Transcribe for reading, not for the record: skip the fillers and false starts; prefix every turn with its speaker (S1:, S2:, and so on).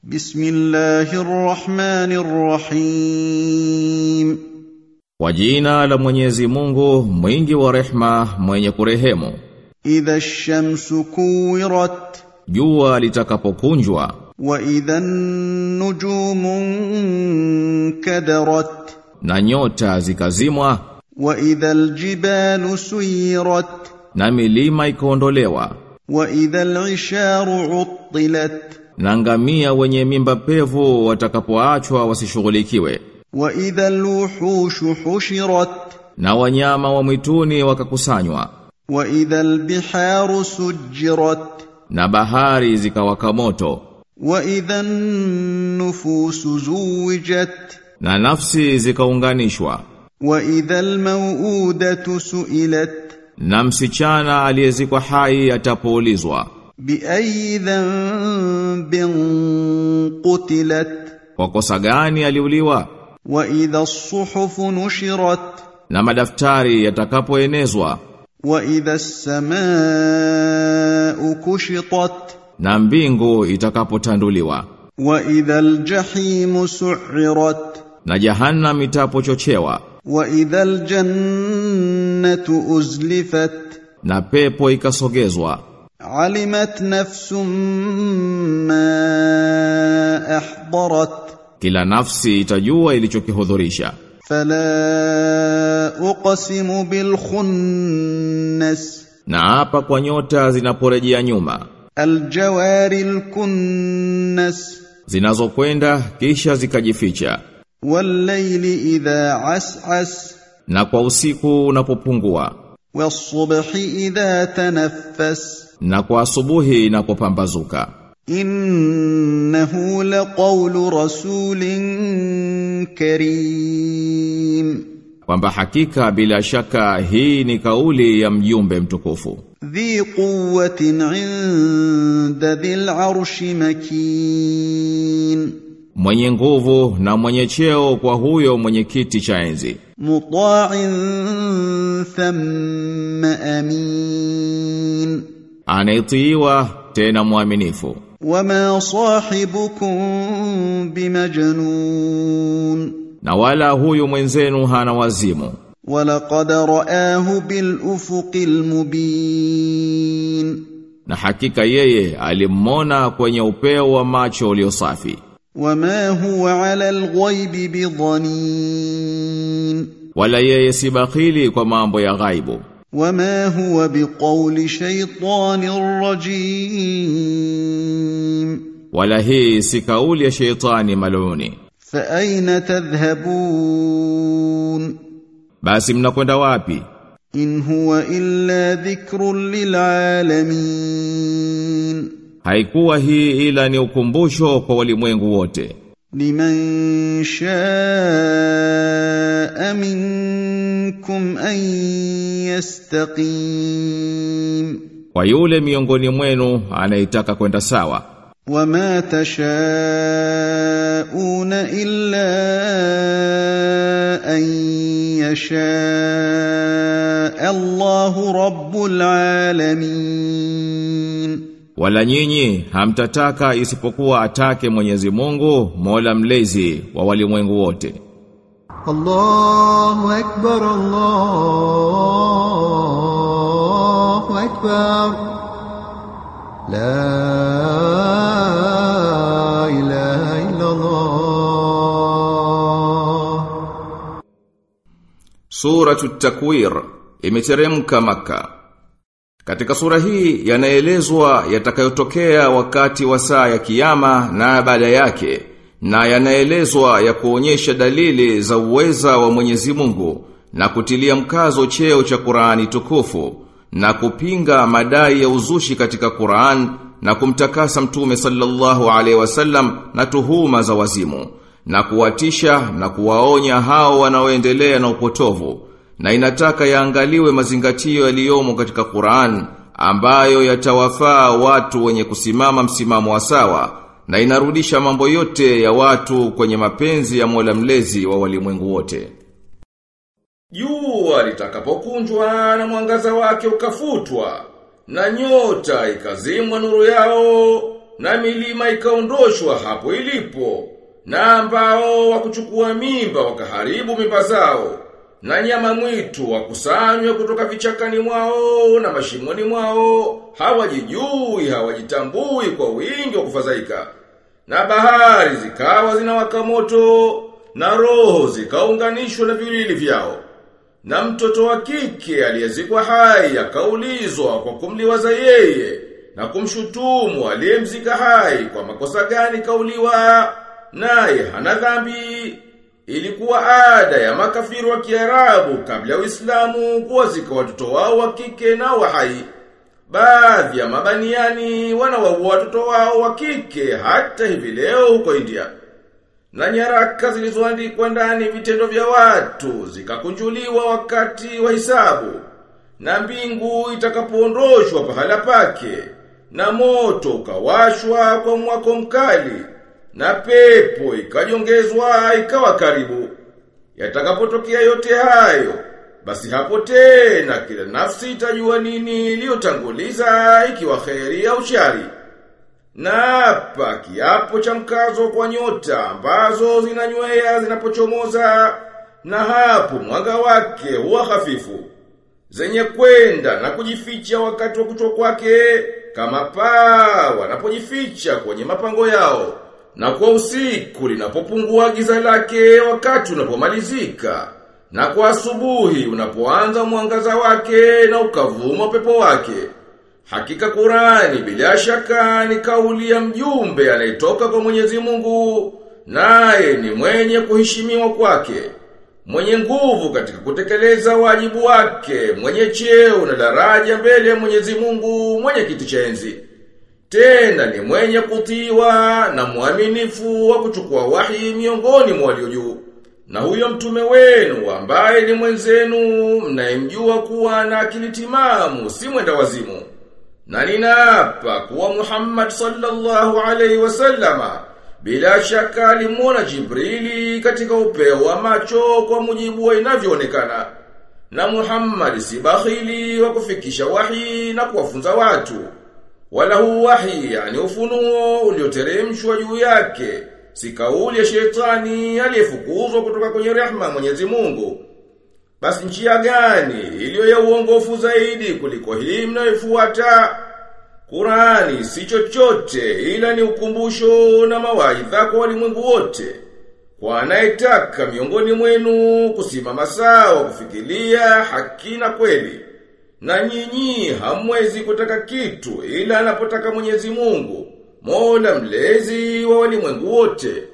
S1: Bismillahirrahmanirrahim.
S2: Kwa jina la Mwenyezi Mungu, mwingi wa rehema, mwenye kurehemu.
S1: Idha ash-shamsu kuwirat,
S2: jua litakapokunjwa.
S1: Wa idha an-nujumu kadarat,
S2: na nyota zikazimwa.
S1: Wa idha al-jibalu suyirat,
S2: na milima ikaondolewa.
S1: Wa idha al-isharu uttilat,
S2: na ngamia wenye mimba pevu watakapoachwa wasishughulikiwe.
S1: Wa idha al-wuhushu hushirat,
S2: na wanyama wa mwituni wakakusanywa.
S1: Wa idha al-biharu sujjirat,
S2: na bahari zikawaka moto.
S1: Wa idha an-nufusu zuwijat,
S2: na nafsi zikaunganishwa.
S1: Wa idha al-maw'udatu su'ilat,
S2: na msichana aliyezikwa hai atapoulizwa.
S1: Bi ayyi dhanbin qutilat,
S2: kwa kosa gani aliuliwa?
S1: Wa idha as-suhufu nushirat,
S2: na madaftari yatakapoenezwa.
S1: Wa idha as-samaa'u kushitat,
S2: na mbingu itakapotanduliwa.
S1: Wa idha al-jahimu su'irat,
S2: na jahannam itapochochewa.
S1: Wa idha al-jannatu uzlifat,
S2: na pepo ikasogezwa.
S1: Alimat nafsum ma ahdarat,
S2: kila nafsi itajua ilichokihudhurisha.
S1: Fala uqsimu bil khunnas,
S2: na hapa kwa nyota zinaporejea nyuma.
S1: Aljawaril kunnas,
S2: zinazokwenda kisha zikajificha.
S1: Wal layli idha as'as,
S2: na kwa usiku unapopungua.
S1: Was subhi idha tanaffas,
S2: na kwa asubuhi inapopambazuka.
S1: Innahu laqawlu rasulin karim,
S2: kwamba hakika bila shaka hii ni kauli ya mjumbe mtukufu.
S1: Dhi quwwatin 'inda dhil 'arshi makin,
S2: mwenye nguvu na mwenye cheo kwa huyo mwenye kiti cha enzi.
S1: Muta'in thumma amin,
S2: anaitiwa tena muaminifu.
S1: Wama sahibukum bimajnun,
S2: na wala huyu mwenzenu hana wazimu.
S1: Walaqad ra'ahu bil ufuqil mubin,
S2: na hakika yeye alimwona kwenye upeo wa macho uliosafi.
S1: Wama huwa 'ala al-ghaibi bidhanin,
S2: wala yeye si bakhili kwa mambo ya ghaibu.
S1: Wama huwa biqawli shaytanir rajim,
S2: wala hii si kauli ya shaytani maluni.
S1: Fa aina tadhhabun,
S2: basi mnakwenda wapi?
S1: In huwa illa dhikrun lil alamin,
S2: haikuwa hii ila ni ukumbusho kwa walimwengu wote.
S1: Liman shaa minkum an yastaqim,
S2: kwa yule miongoni mwenu anayetaka kwenda sawa.
S1: Wama tashauna illa an yasha Allahu rabbul alamin,
S2: wala nyinyi hamtataka isipokuwa atake Mwenyezi Mungu, Mola mlezi wa walimwengu wote.
S3: Allahu akbar, Allahu akbar, la ilaha illa Allah.
S2: Suratut Takwir imeteremka Makka. Katika sura hii yanaelezwa yatakayotokea wakati wa saa ya kiyama na baada yake, na yanaelezwa ya kuonyesha dalili za uweza wa Mwenyezi Mungu na kutilia mkazo cheo cha Qur'ani tukufu na kupinga madai ya uzushi katika Qur'an na kumtakasa Mtume sallallahu alaihi wasallam na tuhuma za wazimu na kuwatisha na kuwaonya hao wanaoendelea na upotovu, na inataka yaangaliwe mazingatio yaliyomo katika Qur'an ambayo yatawafaa watu wenye kusimama msimamo wa sawa, na inarudisha mambo yote ya watu kwenye mapenzi ya Mola mlezi wa walimwengu wote. Jua litakapokunjwa na mwangaza wake ukafutwa, na nyota ikazimwa nuru yao, na milima ikaondoshwa hapo ilipo, na ambao wakuchukua mimba wakaharibu mimba zao, na nyama mwitu wakusanywe kutoka vichakani mwao na mashimoni mwao, hawajijui, hawajitambui kwa wingi wa kufadhaika. Na bahari zikawa zinawaka moto, na roho zikaunganishwa na viwili vyao. Na mtoto wa kike aliyezikwa hai akaulizwa kwa kumliwaza yeye na kumshutumu aliyemzika hai kwa makosa gani kauliwa, naye hana dhambi. Ilikuwa ada ya makafiri wa Kiarabu kabla ya Uislamu kuwazika watoto wao wa kike na wa hai. Baadhi ya mabaniani wanawaua watoto wao wa kike hata hivi leo huko India. Na nyaraka zilizoandikwa ndani vitendo vya watu zikakunjuliwa wakati wa hisabu, na mbingu itakapoondoshwa pahala pake, na moto ukawashwa kwa mwako mkali, na pepo ikajongezwa ikawa karibu. Yatakapotokea yote hayo, basi hapo tena kila nafsi itajua nini iliyotanguliza, ikiwa kheri au shari. Na hapa kiapo cha mkazo kwa nyota ambazo zinanywea zinapochomoza, na hapo mwanga wake huwa hafifu, zenye kwenda na kujificha wakati wa kuchwa kwake, kama paa wanapojificha kwenye mapango yao, na kwa usiku linapopungua giza lake wakati unapomalizika, na kwa asubuhi unapoanza mwangaza wake na ukavuma upepo wake. Hakika Qur'ani bila shaka ni kauli ya mjumbe anayetoka kwa Mwenyezi Mungu, naye ni mwenye kuheshimiwa kwake, mwenye nguvu katika kutekeleza wajibu wake, mwenye cheo na daraja mbele ya Mwenyezi Mungu, mwenye kiti cha enzi. Tena ni mwenye kutiwa na mwaminifu wa kuchukua wahi miongoni mwa walio juu. Na huyo mtume wenu ambaye ni mwenzenu mnayemjua kuwa na akili timamu, si mwenda wazimu. Na ninaapa kuwa Muhammad sallallahu alaihi wasallama bila shaka alimuona Jibrili katika upeo wa macho kwa mujibu wa inavyoonekana. Na Muhammad si bakhili wa kufikisha wahi na kuwafunza watu, wala huu wahi, yani ufunuo ulioteremshwa juu yake, si kauli ya shetani aliyefukuzwa kutoka kwenye rehema Mwenyezi Mungu. Basi njia gani iliyo ya uongofu zaidi kuliko hii mnayofuata? Qur'ani si chochote ila ni ukumbusho na mawaidha kwa walimwengu wote, kwa anayetaka miongoni mwenu kusimama sawa kufikiria haki na kweli. Na nyinyi hamwezi kutaka kitu ila anapotaka Mwenyezi Mungu, Mola mlezi wa walimwengu wote.